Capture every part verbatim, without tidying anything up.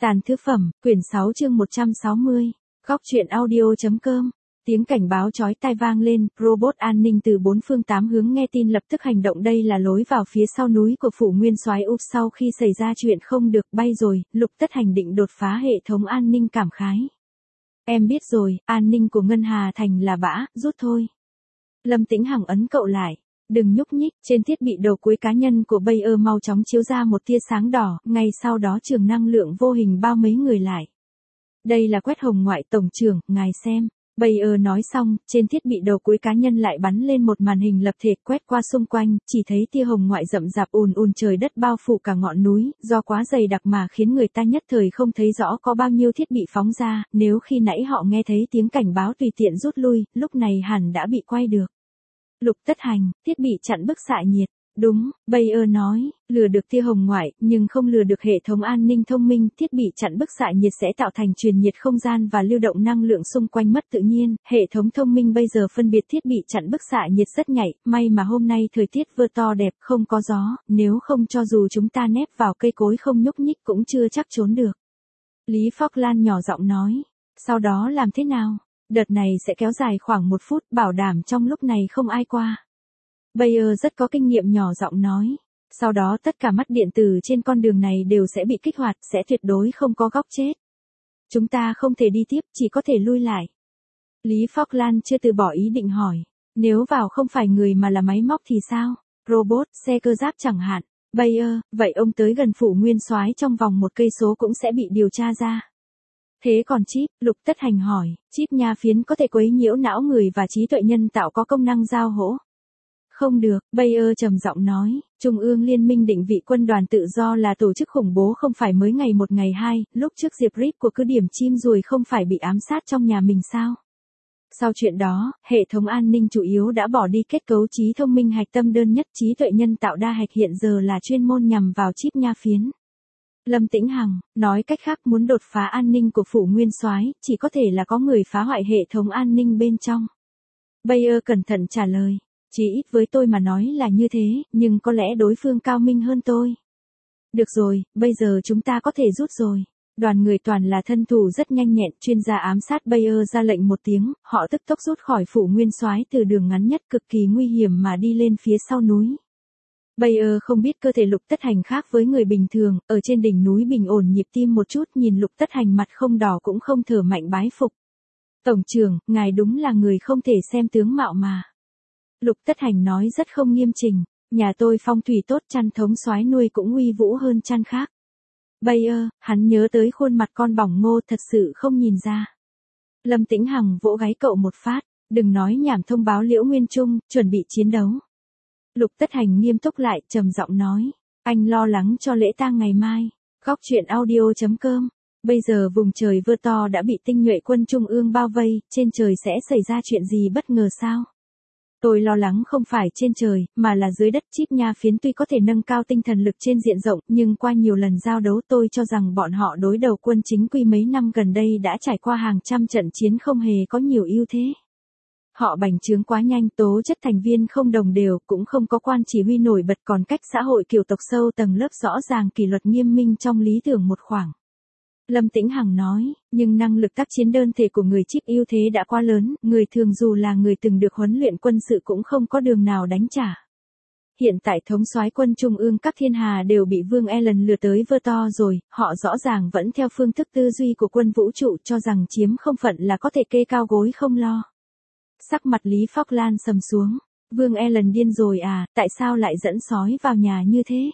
Tàn thứ phẩm, quyển sáu chương một trăm sáu mươi. Góc truyện audio.com. Tiếng cảnh báo chói tai vang lên, robot an ninh từ bốn phương tám hướng nghe tin lập tức hành động. Đây là lối vào phía sau núi của phủ nguyên soái Úc. Sau khi xảy ra chuyện không được bay rồi, Lục Tất Hành định đột phá hệ thống an ninh cảm khái. Em biết rồi, an ninh của Ngân Hà Thành là bã, rút thôi. Lâm Tĩnh Hằng ấn cậu lại. Đừng nhúc nhích, trên thiết bị đầu cuối cá nhân của Bayer mau chóng chiếu ra một tia sáng đỏ, ngay sau đó trường năng lượng vô hình bao mấy người lại. Đây là Quét Hồng Ngoại tổng trưởng, ngài xem. Bayer nói xong, trên thiết bị đầu cuối cá nhân lại bắn lên một màn hình lập thể quét qua xung quanh, chỉ thấy tia hồng ngoại rậm rạp ùn ùn trời đất bao phủ cả ngọn núi, do quá dày đặc mà khiến người ta nhất thời không thấy rõ có bao nhiêu thiết bị phóng ra, nếu khi nãy họ nghe thấy tiếng cảnh báo tùy tiện rút lui, lúc này hẳn đã bị quay được. Lục Tất Hành, thiết bị chặn bức xạ nhiệt. Đúng, Bayer nói, lừa được tia hồng ngoại, nhưng không lừa được hệ thống an ninh thông minh. Thiết bị chặn bức xạ nhiệt sẽ tạo thành truyền nhiệt không gian và lưu động năng lượng xung quanh mất tự nhiên. Hệ thống thông minh bây giờ phân biệt thiết bị chặn bức xạ nhiệt rất nhạy, may mà hôm nay thời tiết vừa to đẹp, không có gió, nếu không cho dù chúng ta nép vào cây cối không nhúc nhích cũng chưa chắc trốn được. Lý Phóc Lan nhỏ giọng nói, sau đó làm thế nào? Đợt này sẽ kéo dài khoảng một phút, bảo đảm trong lúc này không ai qua. Bayer rất có kinh nghiệm nhỏ giọng nói. Sau đó tất cả mắt điện tử trên con đường này đều sẽ bị kích hoạt, sẽ tuyệt đối không có góc chết. Chúng ta không thể đi tiếp, chỉ có thể lui lại. Lý Phóc Lan chưa từ bỏ ý định hỏi. Nếu vào không phải người mà là máy móc thì sao? Robot, xe cơ giáp chẳng hạn. Bayer, vậy ông tới gần phủ nguyên soái trong vòng một cây số cũng sẽ bị điều tra ra. Thế còn chip, Lục Tất Hành hỏi, chip nha phiến có thể quấy nhiễu não người và trí tuệ nhân tạo có công năng giao hỗ. Không được, Bayer trầm giọng nói, Trung ương Liên minh định vị quân đoàn tự do là tổ chức khủng bố không phải mới ngày một ngày hai, lúc trước Diệp Rip của cứ điểm chim ruồi không phải bị ám sát trong nhà mình sao? Sau chuyện đó, hệ thống an ninh chủ yếu đã bỏ đi kết cấu trí thông minh hạch tâm đơn nhất. Trí tuệ nhân tạo đa hạch hiện giờ là chuyên môn nhằm vào chip nha phiến. Lâm Tĩnh Hằng, nói cách khác muốn đột phá an ninh của phủ nguyên soái, chỉ có thể là có người phá hoại hệ thống an ninh bên trong. Bayer cẩn thận trả lời, chỉ ít với tôi mà nói là như thế, nhưng có lẽ đối phương cao minh hơn tôi. Được rồi, bây giờ chúng ta có thể rút rồi. Đoàn người toàn là thân thủ rất nhanh nhẹn, chuyên gia ám sát Bayer ra lệnh một tiếng, họ tức tốc rút khỏi phủ nguyên soái từ đường ngắn nhất cực kỳ nguy hiểm mà đi lên phía sau núi. Bayer không biết cơ thể Lục Tất Hành khác với người bình thường, ở trên đỉnh núi bình ổn nhịp tim một chút, nhìn Lục Tất Hành mặt không đỏ cũng không thở mạnh bái phục. Tổng trưởng, ngài đúng là người không thể xem tướng mạo mà. Lục Tất Hành nói rất không nghiêm chỉnh, nhà tôi phong thủy tốt, chăn thống soái nuôi cũng uy vũ hơn chăn khác. Bayer, hắn nhớ tới khuôn mặt con bỏng ngô thật sự không nhìn ra. Lâm Tĩnh Hằng vỗ gáy cậu một phát, đừng nói nhảm, thông báo Liễu Nguyên Trung, chuẩn bị chiến đấu. Lục Tất Hành nghiêm túc lại, trầm giọng nói, anh lo lắng cho lễ tang ngày mai. Góc truyện audio.com. Bây giờ vùng trời vơ to đã bị tinh nhuệ quân trung ương bao vây, trên trời sẽ xảy ra chuyện gì bất ngờ sao? Tôi lo lắng không phải trên trời, mà là dưới đất. Chip nha phiến tuy có thể nâng cao tinh thần lực trên diện rộng, nhưng qua nhiều lần giao đấu tôi cho rằng bọn họ đối đầu quân chính quy mấy năm gần đây đã trải qua hàng trăm trận chiến không hề có nhiều ưu thế. Họ bành trướng quá nhanh, tố chất thành viên không đồng đều, cũng không có quan chỉ huy nổi bật, còn cách xã hội kiểu tộc sâu tầng lớp rõ ràng, kỷ luật nghiêm minh trong lý tưởng một khoảng. Lâm Tĩnh Hằng nói, nhưng năng lực tác chiến đơn thể của người chip ưu thế đã quá lớn, người thường dù là người từng được huấn luyện quân sự cũng không có đường nào đánh trả. Hiện tại thống soái quân trung ương các thiên hà đều bị Vương Allen lừa tới vơ to rồi, họ rõ ràng vẫn theo phương thức tư duy của quân vũ trụ, cho rằng chiếm không phận là có thể kê cao gối không lo. Sắc mặt Lý Phóc Lan sầm xuống, Vương Allen điên rồi à, tại sao lại dẫn sói vào nhà như thế?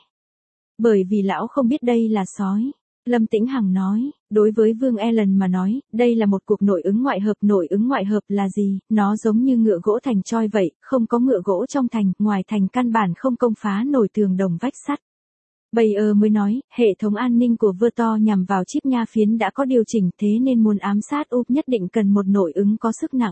Bởi vì lão không biết đây là sói. Lâm Tĩnh Hằng nói, đối với Vương Allen mà nói, đây là một cuộc nội ứng ngoại hợp. Nội ứng ngoại hợp là gì? Nó giống như ngựa gỗ thành choi vậy, không có ngựa gỗ trong thành, ngoài thành căn bản không công phá nổi tường đồng vách sắt. Bayer mới nói, hệ thống an ninh của vơ to nhằm vào chip nha phiến đã có điều chỉnh, thế nên muốn ám sát úp nhất định cần một nội ứng có sức nặng.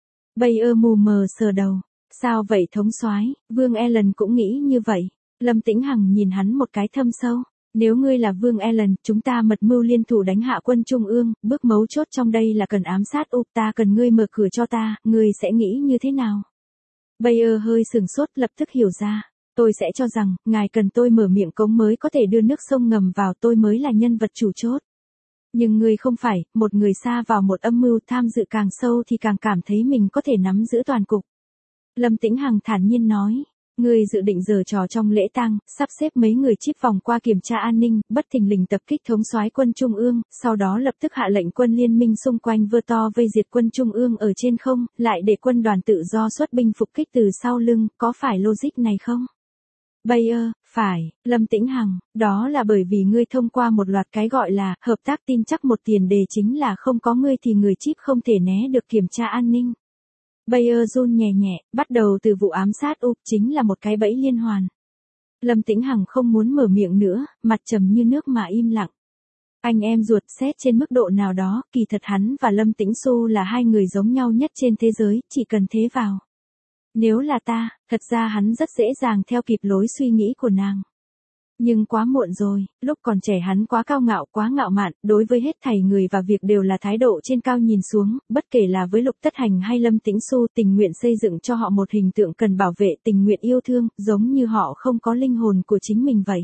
Bayer mù mờ sờ đầu, sao vậy thống soái? Vương Allen cũng nghĩ như vậy. Lâm Tĩnh Hằng nhìn hắn một cái thâm sâu. Nếu ngươi là Vương Allen, chúng ta mật mưu liên thủ đánh hạ quân trung ương, bước mấu chốt trong đây là cần ám sát úp, ta cần ngươi mở cửa cho ta, ngươi sẽ nghĩ như thế nào? Bayer hơi sừng sốt, lập tức hiểu ra. Tôi sẽ cho rằng, ngài cần tôi mở miệng cống mới có thể đưa nước sông ngầm vào, tôi mới là nhân vật chủ chốt. Nhưng ngươi không phải, một người xa vào một âm mưu tham dự càng sâu thì càng cảm thấy mình có thể nắm giữ toàn cục. Lâm Tĩnh Hằng thản nhiên nói, ngươi dự định giở trò trong lễ tang, sắp xếp mấy người chíp vòng qua kiểm tra an ninh, bất thình lình tập kích thống soái quân Trung ương, sau đó lập tức hạ lệnh quân liên minh xung quanh vơ to vây diệt quân Trung ương ở trên không, lại để quân đoàn tự do xuất binh phục kích từ sau lưng, có phải logic này không? Bayer, phải, Lâm Tĩnh Hằng, đó là bởi vì ngươi thông qua một loạt cái gọi là hợp tác tin chắc một tiền đề chính là không có ngươi thì người chíp không thể né được kiểm tra an ninh. Bayer run nhẹ nhẹ, bắt đầu từ vụ ám sát U chính là một cái bẫy liên hoàn. Lâm Tĩnh Hằng không muốn mở miệng nữa, mặt trầm như nước mà im lặng. Anh em ruột xét trên mức độ nào đó, kỳ thật hắn và Lâm Tĩnh Xu là hai người giống nhau nhất trên thế giới, chỉ cần thế vào. Nếu là ta, thật ra hắn rất dễ dàng theo kịp lối suy nghĩ của nàng. Nhưng quá muộn rồi, lúc còn trẻ hắn quá cao ngạo quá ngạo mạn, đối với hết thảy người và việc đều là thái độ trên cao nhìn xuống, bất kể là với Lục Tất Hành hay Lâm Tĩnh Xu tình nguyện xây dựng cho họ một hình tượng cần bảo vệ tình nguyện yêu thương, giống như họ không có linh hồn của chính mình vậy.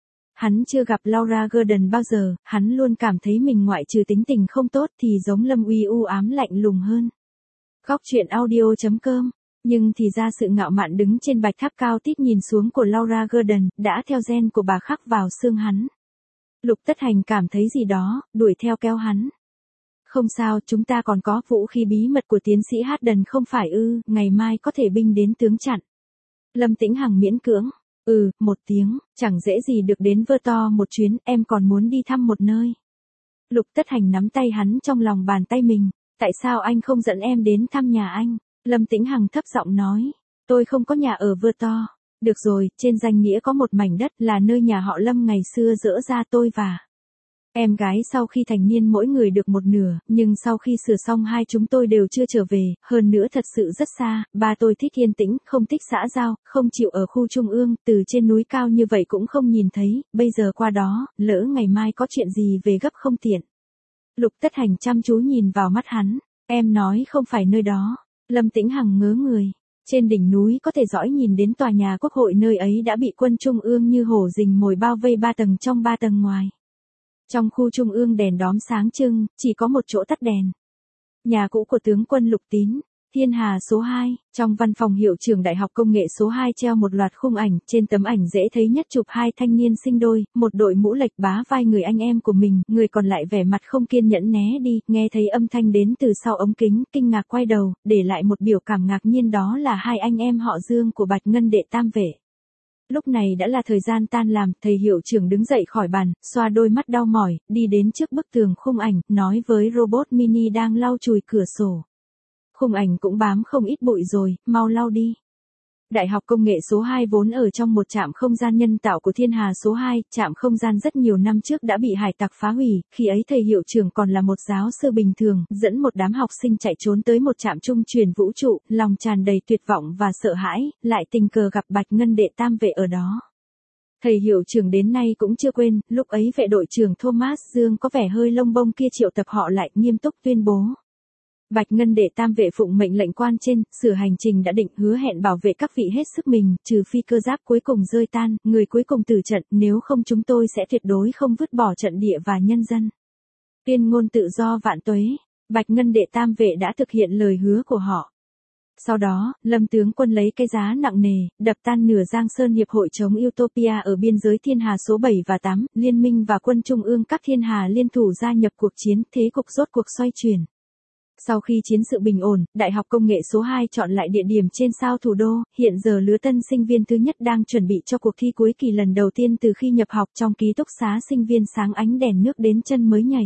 Hắn chưa gặp Laura Gordon bao giờ, hắn luôn cảm thấy mình ngoại trừ tính tình không tốt thì giống Lâm Uy u ám lạnh lùng hơn. Góc truyện audio chấm com. Nhưng thì ra sự ngạo mạn đứng trên bạch tháp cao tít nhìn xuống của Laura Gordon, đã theo gen của bà khắc vào xương hắn. Lục Tất Hành cảm thấy gì đó, đuổi theo kéo hắn. Không sao, chúng ta còn có vũ khí bí mật của tiến sĩ Harden không phải ư, ngày mai có thể binh đến tướng chặn. Lâm Tĩnh Hằng miễn cưỡng, ừ, một tiếng, chẳng dễ gì được đến vơ to một chuyến, em còn muốn đi thăm một nơi. Lục Tất Hành nắm tay hắn trong lòng bàn tay mình, tại sao anh không dẫn em đến thăm nhà anh? Lâm Tĩnh Hằng thấp giọng nói, tôi không có nhà ở vơ to. Được rồi, trên danh nghĩa có một mảnh đất là nơi nhà họ Lâm ngày xưa dỡ ra tôi và em gái sau khi thành niên mỗi người được một nửa, nhưng sau khi sửa xong hai chúng tôi đều chưa trở về, hơn nữa thật sự rất xa, ba tôi thích yên tĩnh, không thích xã giao, không chịu ở khu trung ương, từ trên núi cao như vậy cũng không nhìn thấy, bây giờ qua đó, lỡ ngày mai có chuyện gì về gấp không tiện. Lục Tất Hành chăm chú nhìn vào mắt hắn, em nói không phải nơi đó. Lâm Tĩnh Hằng ngớ người, trên đỉnh núi có thể dõi nhìn đến tòa nhà quốc hội nơi ấy đã bị quân Trung ương như hổ rình mồi bao vây ba tầng trong ba tầng ngoài. Trong khu Trung ương đèn đóm sáng trưng, chỉ có một chỗ tắt đèn. Nhà cũ của tướng quân Lục Tín, Thiên Hà số hai, trong văn phòng hiệu trưởng Đại học Công nghệ số hai treo một loạt khung ảnh, trên tấm ảnh dễ thấy nhất chụp hai thanh niên sinh đôi, một đội mũ lệch bá vai người anh em của mình, người còn lại vẻ mặt không kiên nhẫn né đi, nghe thấy âm thanh đến từ sau ống kính, kinh ngạc quay đầu, để lại một biểu cảm ngạc nhiên đó là hai anh em họ Dương của Bạch Ngân đệ tam vệ. Lúc này đã là thời gian tan làm, thầy hiệu trưởng đứng dậy khỏi bàn, xoa đôi mắt đau mỏi, đi đến trước bức tường khung ảnh, nói với robot mini đang lau chùi cửa sổ. Khung ảnh cũng bám không ít bụi rồi, mau lau đi. Đại học Công nghệ số hai vốn ở trong một trạm không gian nhân tạo của Thiên Hà số hai, trạm không gian rất nhiều năm trước đã bị hải tặc phá hủy, khi ấy thầy hiệu trưởng còn là một giáo sư bình thường, dẫn một đám học sinh chạy trốn tới một trạm trung truyền vũ trụ, lòng tràn đầy tuyệt vọng và sợ hãi, lại tình cờ gặp Bạch Ngân đệ tam vệ ở đó. Thầy hiệu trưởng đến nay cũng chưa quên, lúc ấy vệ đội trưởng Thomas Dương có vẻ hơi lông bông kia triệu tập họ lại, nghiêm túc tuyên bố. Bạch Ngân đệ tam vệ phụng mệnh lệnh quan trên, sửa hành trình đã định, hứa hẹn bảo vệ các vị hết sức mình, trừ phi cơ giáp cuối cùng rơi tan, người cuối cùng tử trận, nếu không chúng tôi sẽ tuyệt đối không vứt bỏ trận địa và nhân dân. Tuyên ngôn tự do vạn tuế, Bạch Ngân đệ tam vệ đã thực hiện lời hứa của họ. Sau đó, Lâm tướng quân lấy cái giá nặng nề, đập tan nửa Giang Sơn Hiệp hội chống Utopia ở biên giới Thiên Hà số bảy và tám, Liên minh và quân Trung ương các Thiên Hà liên thủ gia nhập cuộc chiến, thế cục rốt cuộc xoay chuyển. Sau khi chiến sự bình ổn, Đại học Công nghệ số hai chọn lại địa điểm trên sao thủ đô, hiện giờ lứa tân sinh viên thứ nhất đang chuẩn bị cho cuộc thi cuối kỳ lần đầu tiên từ khi nhập học, trong ký túc xá sinh viên sáng ánh đèn nước đến chân mới nhảy.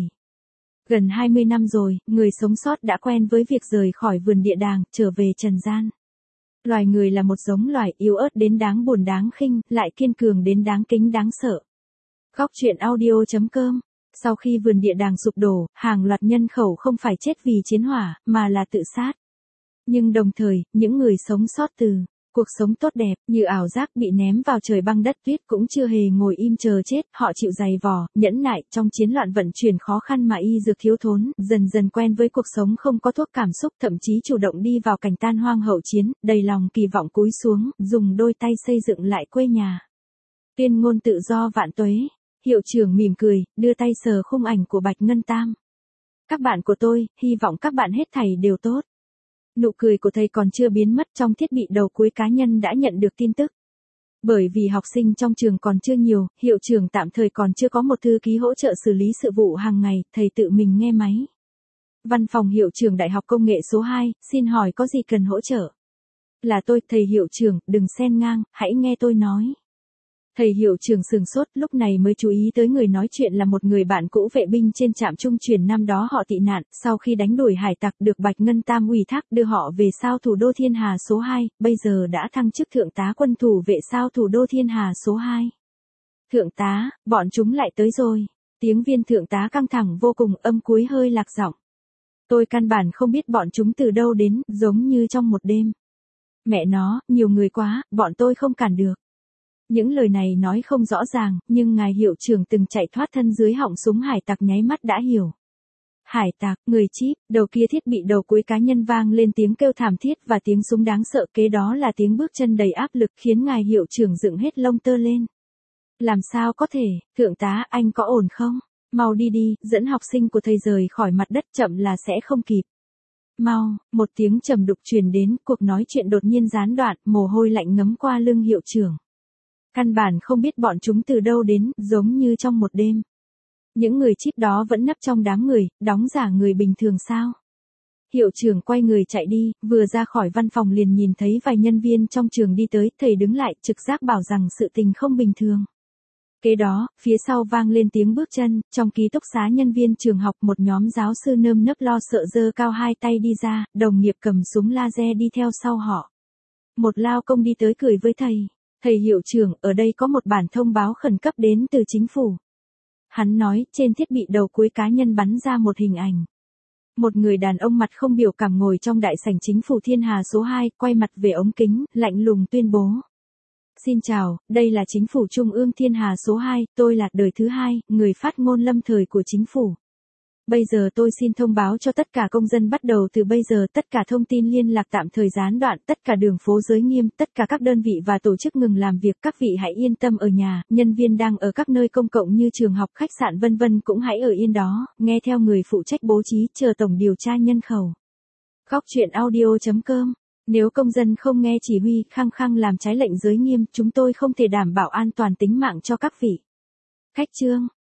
Gần hai mươi năm rồi, người sống sót đã quen với việc rời khỏi vườn địa đàng, trở về trần gian. Loài người là một giống loài yếu ớt đến đáng buồn đáng khinh, lại kiên cường đến đáng kính đáng sợ. Góc truyện audio chấm com. Sau khi vườn địa đàng sụp đổ, hàng loạt nhân khẩu không phải chết vì chiến hỏa, mà là tự sát. Nhưng đồng thời, những người sống sót từ cuộc sống tốt đẹp, như ảo giác bị ném vào trời băng đất tuyết cũng chưa hề ngồi im chờ chết, họ chịu dày vò, nhẫn nại, trong chiến loạn vận chuyển khó khăn mà y dược thiếu thốn, dần dần quen với cuộc sống không có thuốc cảm xúc, thậm chí chủ động đi vào cảnh tan hoang hậu chiến, đầy lòng kỳ vọng cúi xuống, dùng đôi tay xây dựng lại quê nhà. Tuyên ngôn tự do vạn tuế. Hiệu trưởng mỉm cười, đưa tay sờ khung ảnh của Bạch Ngân Tam. Các bạn của tôi, hy vọng các bạn hết thảy đều tốt. Nụ cười của thầy còn chưa biến mất, trong thiết bị đầu cuối cá nhân đã nhận được tin tức. Bởi vì học sinh trong trường còn chưa nhiều, hiệu trưởng tạm thời còn chưa có một thư ký hỗ trợ xử lý sự vụ hàng ngày, thầy tự mình nghe máy. Văn phòng hiệu trưởng Đại học Công nghệ số hai, xin hỏi có gì cần hỗ trợ? Là tôi, thầy hiệu trưởng, đừng xen ngang, hãy nghe tôi nói. Thầy hiệu trưởng sừng sốt, lúc này mới chú ý tới người nói chuyện là một người bạn cũ vệ binh trên trạm trung chuyển năm đó họ tị nạn, sau khi đánh đuổi hải tặc được Bạch Ngân Tam ủy thác đưa họ về sao thủ đô Thiên Hà số hai, bây giờ đã thăng chức thượng tá quân thủ vệ sao thủ đô Thiên Hà số hai. Thượng tá, bọn chúng lại tới rồi. Tiếng viên thượng tá căng thẳng vô cùng, âm cuối hơi lạc giọng. Tôi căn bản không biết bọn chúng từ đâu đến, giống như trong một đêm. Mẹ nó, nhiều người quá, bọn tôi không cản được. Những lời này nói không rõ ràng, nhưng ngài hiệu trưởng từng chạy thoát thân dưới họng súng hải tặc nháy mắt đã hiểu. Hải tặc, người chip, đầu kia thiết bị đầu cuối cá nhân vang lên tiếng kêu thảm thiết và tiếng súng đáng sợ, kế đó là tiếng bước chân đầy áp lực khiến ngài hiệu trưởng dựng hết lông tơ lên. Làm sao có thể, thượng tá, anh có ổn không? Mau đi đi, dẫn học sinh của thầy rời khỏi mặt đất, chậm là sẽ không kịp. Mau, một tiếng trầm đục truyền đến, cuộc nói chuyện đột nhiên gián đoạn, mồ hôi lạnh ngấm qua lưng hiệu trưởng. Căn bản không biết bọn chúng từ đâu đến, giống như trong một đêm. Những người chip đó vẫn nấp trong đám người, đóng giả người bình thường sao? Hiệu trưởng quay người chạy đi, vừa ra khỏi văn phòng liền nhìn thấy vài nhân viên trong trường đi tới, thầy đứng lại, trực giác bảo rằng sự tình không bình thường. Kế đó, phía sau vang lên tiếng bước chân, trong ký túc xá nhân viên trường học một nhóm giáo sư nơm nớp lo sợ giơ cao hai tay đi ra, đồng nghiệp cầm súng laser đi theo sau họ. Một lao công đi tới cười với thầy. Thầy hiệu trưởng, ở đây có một bản thông báo khẩn cấp đến từ chính phủ. Hắn nói, trên thiết bị đầu cuối cá nhân bắn ra một hình ảnh. Một người đàn ông mặt không biểu cảm ngồi trong đại sảnh chính phủ Thiên Hà số hai, quay mặt về ống kính, lạnh lùng tuyên bố. Xin chào, đây là chính phủ Trung ương Thiên Hà số hai, tôi là đời thứ hai, người phát ngôn lâm thời của chính phủ. Bây giờ tôi xin thông báo cho tất cả công dân bắt đầu từ bây giờ tất cả thông tin liên lạc tạm thời gián đoạn, tất cả đường phố giới nghiêm, tất cả các đơn vị và tổ chức ngừng làm việc, các vị hãy yên tâm ở nhà, nhân viên đang ở các nơi công cộng như trường học, khách sạn vân vân cũng hãy ở yên đó, nghe theo người phụ trách bố trí, chờ tổng điều tra nhân khẩu. Góc truyện audio chấm com. Nếu công dân không nghe chỉ huy, khăng khăng làm trái lệnh giới nghiêm, chúng tôi không thể đảm bảo an toàn tính mạng cho các vị. Khách chương